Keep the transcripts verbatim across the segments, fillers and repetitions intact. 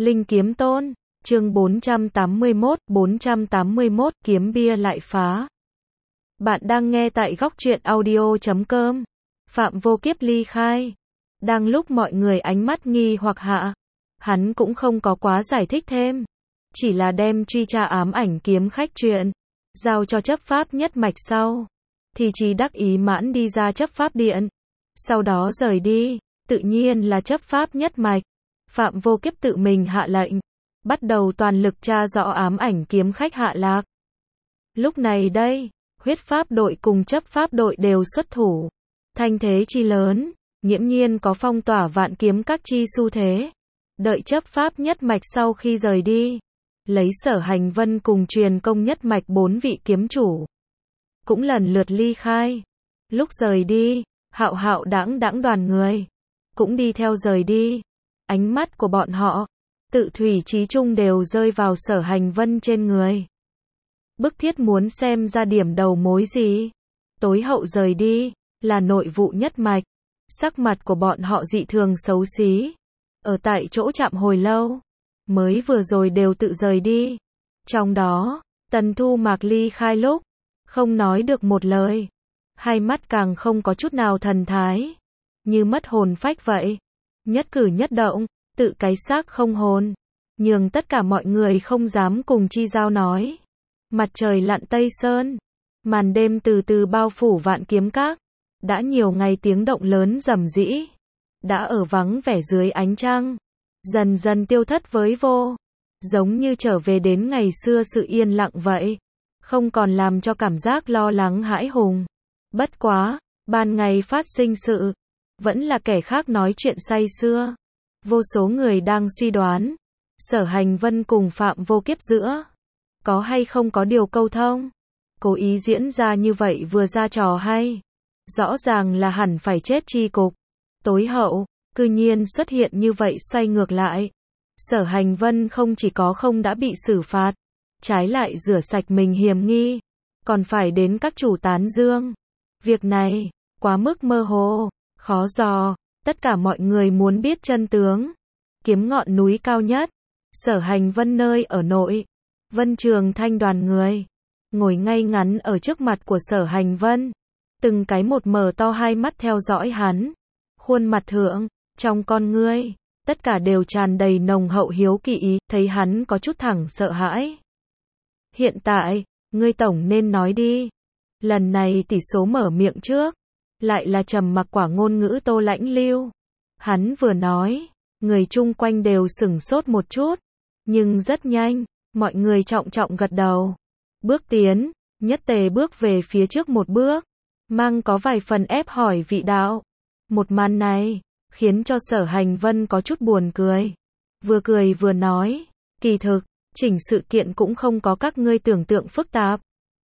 Linh Kiếm Tôn, chương bốn trăm tám mươi mốt, bốn trăm tám mươi mốt, kiếm bia lại phá. Bạn đang nghe tại góc truyện audio chấm com. Phạm Vô Kiếp ly khai. Đang lúc mọi người ánh mắt nghi hoặc hạ, hắn cũng không có quá giải thích thêm. Chỉ là đem truy tra ám ảnh kiếm khách chuyện, giao cho chấp pháp nhất mạch sau. Thì chỉ đắc ý mãn đi ra chấp pháp điện. Sau đó rời đi, tự nhiên là chấp pháp nhất mạch. Phạm Vô Kiếp tự mình hạ lệnh, bắt đầu toàn lực tra rõ ám ảnh kiếm khách hạ lạc. Lúc này đây, huyết pháp đội cùng chấp pháp đội đều xuất thủ. Thanh thế chi lớn, nghiễm nhiên có phong tỏa vạn kiếm các chi xu thế. Đợi chấp pháp nhất mạch sau khi rời đi, lấy Sở Hành Vân cùng truyền công nhất mạch bốn vị kiếm chủ, cũng lần lượt ly khai. Lúc rời đi, hạo hạo đãng đãng đoàn người, cũng đi theo rời đi. Ánh mắt của bọn họ, tự thủy chí chung đều rơi vào Sở Hành Vân trên người. Bức thiết muốn xem ra điểm đầu mối gì. Tối hậu rời đi, là nội vụ nhất mạch. Sắc mặt của bọn họ dị thường xấu xí. Ở tại chỗ chạm hồi lâu, mới vừa rồi đều tự rời đi. Trong đó, Tần Thu Mạc ly khai lúc, không nói được một lời. Hai mắt càng không có chút nào thần thái, như mất hồn phách vậy. Nhất cử nhất động, tự cái xác không hồn, nhường tất cả mọi người không dám cùng chi giao nói. Mặt trời lặn Tây Sơn, màn đêm từ từ bao phủ vạn kiếm các. Đã nhiều ngày tiếng động lớn rầm rĩ, đã ở vắng vẻ dưới ánh trăng, dần dần tiêu thất với vô, giống như trở về đến ngày xưa sự yên lặng vậy, không còn làm cho cảm giác lo lắng hãi hùng. Bất quá, ban ngày phát sinh sự, vẫn là kẻ khác nói chuyện say sưa. Vô số người đang suy đoán, Sở Hành Vân cùng Phạm Vô Kiếp giữa, có hay không có điều câu thông. Cố ý diễn ra như vậy vừa ra trò hay, rõ ràng là hẳn phải chết chi cục. Tối hậu, cư nhiên xuất hiện như vậy xoay ngược lại. Sở Hành Vân không chỉ có không đã bị xử phạt, trái lại rửa sạch mình hiểm nghi, còn phải đến các chủ tán dương. Việc này, quá mức mơ hồ, khó dò, tất cả mọi người muốn biết chân tướng. Kiếm ngọn núi cao nhất, Sở Hành Vân nơi ở nội, Vân Trường Thanh đoàn người, ngồi ngay ngắn ở trước mặt của Sở Hành Vân. Từng cái một mở to hai mắt theo dõi hắn. Khuôn mặt thượng, trong con ngươi, tất cả đều tràn đầy nồng hậu hiếu kỳ ý, thấy hắn có chút thẳng sợ hãi. Hiện tại, ngươi tổng nên nói đi. Lần này tỷ số mở miệng trước, lại là trầm mặc quả ngôn ngữ Tô Lãnh Lưu. Hắn vừa nói, người chung quanh đều sửng sốt một chút, nhưng rất nhanh, mọi người trọng trọng gật đầu. Bước tiến, nhất tề bước về phía trước một bước, mang có vài phần ép hỏi vị đạo. Một màn này, khiến cho Sở Hành Vân có chút buồn cười. Vừa cười vừa nói, kỳ thực, chỉnh sự kiện cũng không có các ngươi tưởng tượng phức tạp.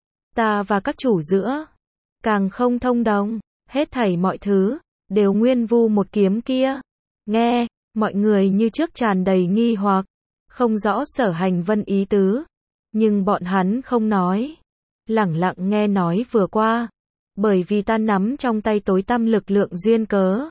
Ta và các chủ giữa, càng không thông đồng, hết thảy mọi thứ, đều nguyên vu một kiếm kia. Nghe, mọi người như trước tràn đầy nghi hoặc, không rõ Sở Hành Vân ý tứ. Nhưng bọn hắn không nói, lẳng lặng nghe nói vừa qua. Bởi vì ta nắm trong tay tối tăm lực lượng duyên cớ,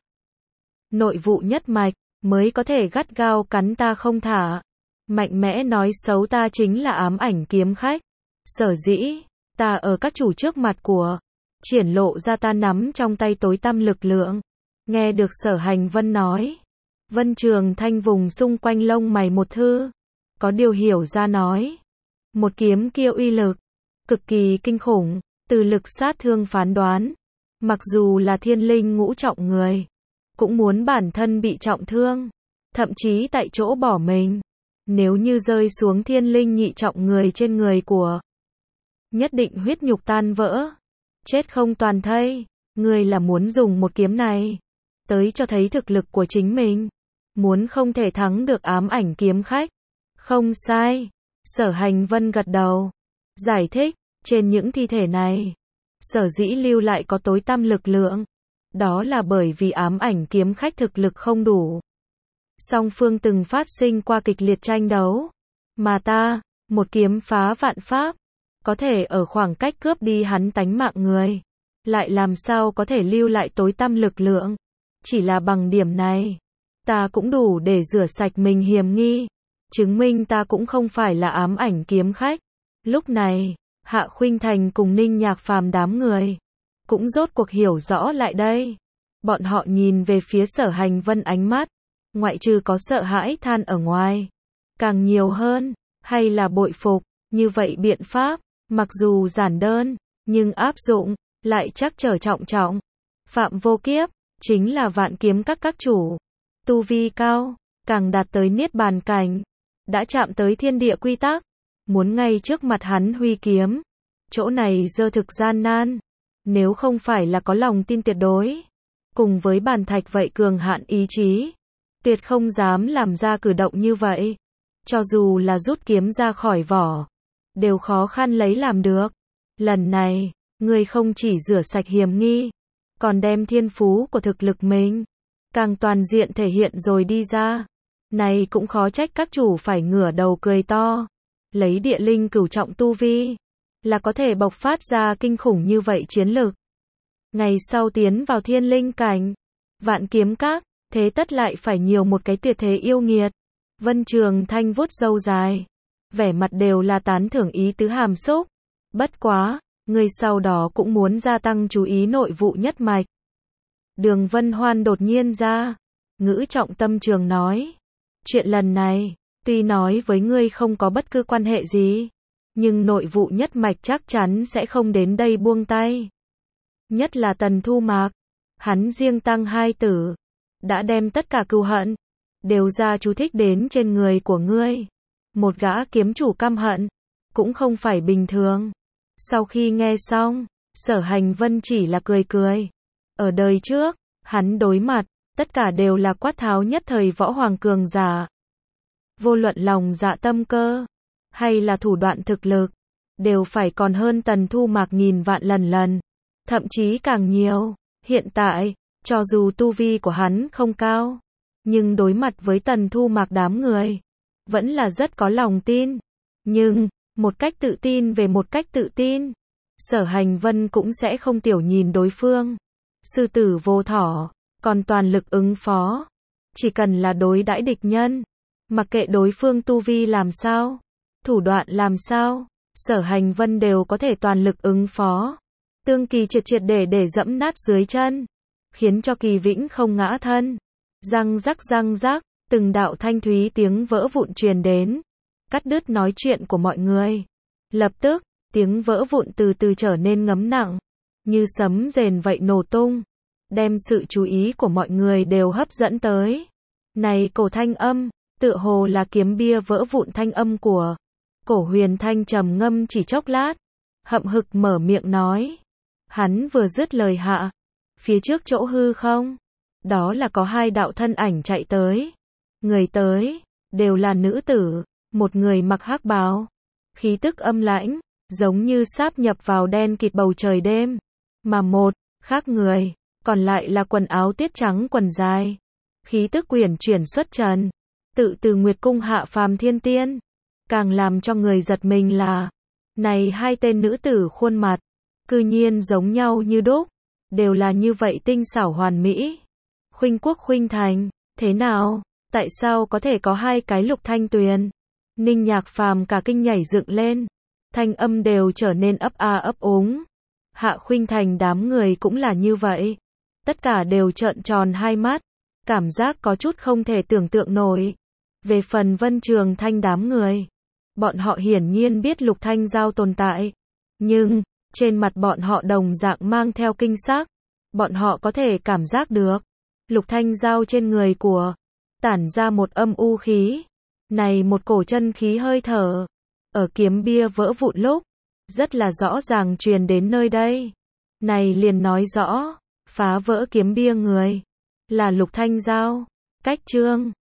nội vụ nhất mạch, mới có thể gắt gao cắn ta không thả. Mạnh mẽ nói xấu ta chính là ám ảnh kiếm khách. Sở dĩ, ta ở các chủ trước mặt của, triển lộ ra ta nắm trong tay tối tăm lực lượng. Nghe được Sở Hành Vân nói, Vân Trường Thanh vùng xung quanh lông mày một thư, có điều hiểu ra nói. Một kiếm kia uy lực, cực kỳ kinh khủng. Từ lực sát thương phán đoán, mặc dù là thiên linh ngũ trọng người, cũng muốn bản thân bị trọng thương, thậm chí tại chỗ bỏ mình. Nếu như rơi xuống thiên linh nhị trọng người trên người của, nhất định huyết nhục tan vỡ, chết không toàn thây. Người là muốn dùng một kiếm này, tới cho thấy thực lực của chính mình, muốn không thể thắng được ám ảnh kiếm khách. Không sai, Sở Hành Vân gật đầu, giải thích. Trên những thi thể này, sở dĩ lưu lại có tối tăm lực lượng, đó là bởi vì ám ảnh kiếm khách thực lực không đủ. Song phương từng phát sinh qua kịch liệt tranh đấu, mà ta, một kiếm phá vạn pháp, có thể ở khoảng cách cướp đi hắn tánh mạng người, lại làm sao có thể lưu lại tối tăm lực lượng. Chỉ là bằng điểm này, ta cũng đủ để rửa sạch mình hiểm nghi. chứng minh ta cũng không phải là ám ảnh kiếm khách. Lúc này, Hạ Khuynh Thành cùng Ninh Nhạc Phàm đám người cũng rốt cuộc hiểu rõ lại đây. Bọn họ nhìn về phía Sở Hành Vân, ánh mắt ngoại trừ có sợ hãi than ở ngoài, càng nhiều hơn hay là bội phục. Như vậy biện pháp, mặc dù giản đơn, nhưng áp dụng lại trắc trở trọng trọng. Phạm Vô Kiếp chính là Vạn Kiếm Các các chủ, tu vi cao, càng đạt tới niết bàn cảnh, đã chạm tới thiên địa quy tắc, muốn ngay trước mặt hắn huy kiếm, chỗ này dơ thực gian nan. Nếu không phải là có lòng tin tuyệt đối, cùng với bàn thạch vậy cường hạn ý chí, tuyệt không dám làm ra cử động như vậy. Cho dù là rút kiếm ra khỏi vỏ, đều khó khăn lấy làm được. Lần này, ngươi không chỉ rửa sạch hiểm nghi, còn đem thiên phú của thực lực mình càng toàn diện thể hiện rồi đi ra. Này cũng khó trách các chủ phải ngửa đầu cười to. Lấy địa linh cửu trọng tu vi, là có thể bộc phát ra kinh khủng như vậy chiến lực. Ngày sau tiến vào thiên linh cảnh, Vạn Kiếm Các, thế tất lại phải nhiều một cái tuyệt thế yêu nghiệt. Vân Trường Thanh vuốt râu dài, vẻ mặt đều là tán thưởng ý tứ hàm xúc. Bất quá, người sau đó cũng muốn gia tăng chú ý nội vụ nhất mạch. Đường Vân Hoan đột nhiên ra, ngữ trọng tâm trường nói. Chuyện lần này, tuy nói với ngươi không có bất cứ quan hệ gì, nhưng nội vụ nhất mạch chắc chắn sẽ không đến đây buông tay. Nhất là Tần Thu Mạc, hắn riêng tăng hai tử, đã đem tất cả cừu hận đều ra chú thích đến trên người của ngươi. Một gã kiếm chủ căm hận, cũng không phải bình thường. Sau khi nghe xong, Sở Hành Vân chỉ là cười cười. Ở đời trước, hắn đối mặt, tất cả đều là quát tháo nhất thời võ hoàng cường giả. Vô luận lòng dạ tâm cơ, hay là thủ đoạn thực lực, đều phải còn hơn Tần Thu Mạc nghìn vạn lần lần. Thậm chí càng nhiều. Hiện tại, cho dù tu vi của hắn không cao, nhưng đối mặt với Tần Thu Mạc đám người, vẫn là rất có lòng tin. Nhưng, một cách tự tin về một cách tự tin, Sở Hành Vân cũng sẽ không tiểu nhìn đối phương. Sư tử vô thỏ, còn toàn lực ứng phó. Chỉ cần là đối đãi địch nhân, mặc kệ đối phương tu vi làm sao, thủ đoạn làm sao, Sở Hành Vân đều có thể toàn lực ứng phó. Tương Kỳ triệt triệt để để dẫm nát dưới chân, khiến cho Kỳ Vĩnh không ngã thân. Răng rắc răng rắc, từng đạo thanh thúy tiếng vỡ vụn truyền đến, cắt đứt nói chuyện của mọi người. Lập tức, tiếng vỡ vụn từ từ trở nên ngấm nặng, như sấm rền vậy nổ tung, đem sự chú ý của mọi người đều hấp dẫn tới. Này cổ thanh âm, tựa hồ là kiếm bia vỡ vụn thanh âm của Cổ Huyền Thanh. Trầm ngâm chỉ chốc lát, hậm hực mở miệng nói. Hắn vừa dứt lời hạ, phía trước chỗ hư không, đó là có hai đạo thân ảnh chạy tới. Người tới, đều là nữ tử, một người mặc hắc bào, khí tức âm lãnh, giống như sáp nhập vào đen kịt bầu trời đêm. Mà một, khác người, còn lại là quần áo tiết trắng quần dài, khí tức quyển chuyển xuất trần, tự từ Nguyệt Cung hạ phàm thiên tiên. Càng làm cho người giật mình là, này hai tên nữ tử khuôn mặt, cư nhiên giống nhau như đúc, đều là như vậy tinh xảo hoàn mỹ. Khuynh Quốc Khuynh Thành, thế nào, tại sao có thể có hai cái Lục Thanh Tuyền? Ninh Nhạc Phàm cả kinh nhảy dựng lên, thanh âm đều trở nên ấp a ấp úng. Hạ Khuynh Thành đám người cũng là như vậy, tất cả đều trợn tròn hai mắt, cảm giác có chút không thể tưởng tượng nổi. Về phần Vân Trường Thanh đám người, bọn họ hiển nhiên biết Lục Thanh Giao tồn tại, nhưng trên mặt bọn họ đồng dạng mang theo kinh sắc. Bọn họ có thể cảm giác được Lục Thanh Giao trên người của tản ra một âm u khí, này một cổ chân khí hơi thở, ở kiếm bia vỡ vụn lúc, rất là rõ ràng truyền đến nơi đây. Này liền nói rõ, phá vỡ kiếm bia người là Lục Thanh Giao. Cách chương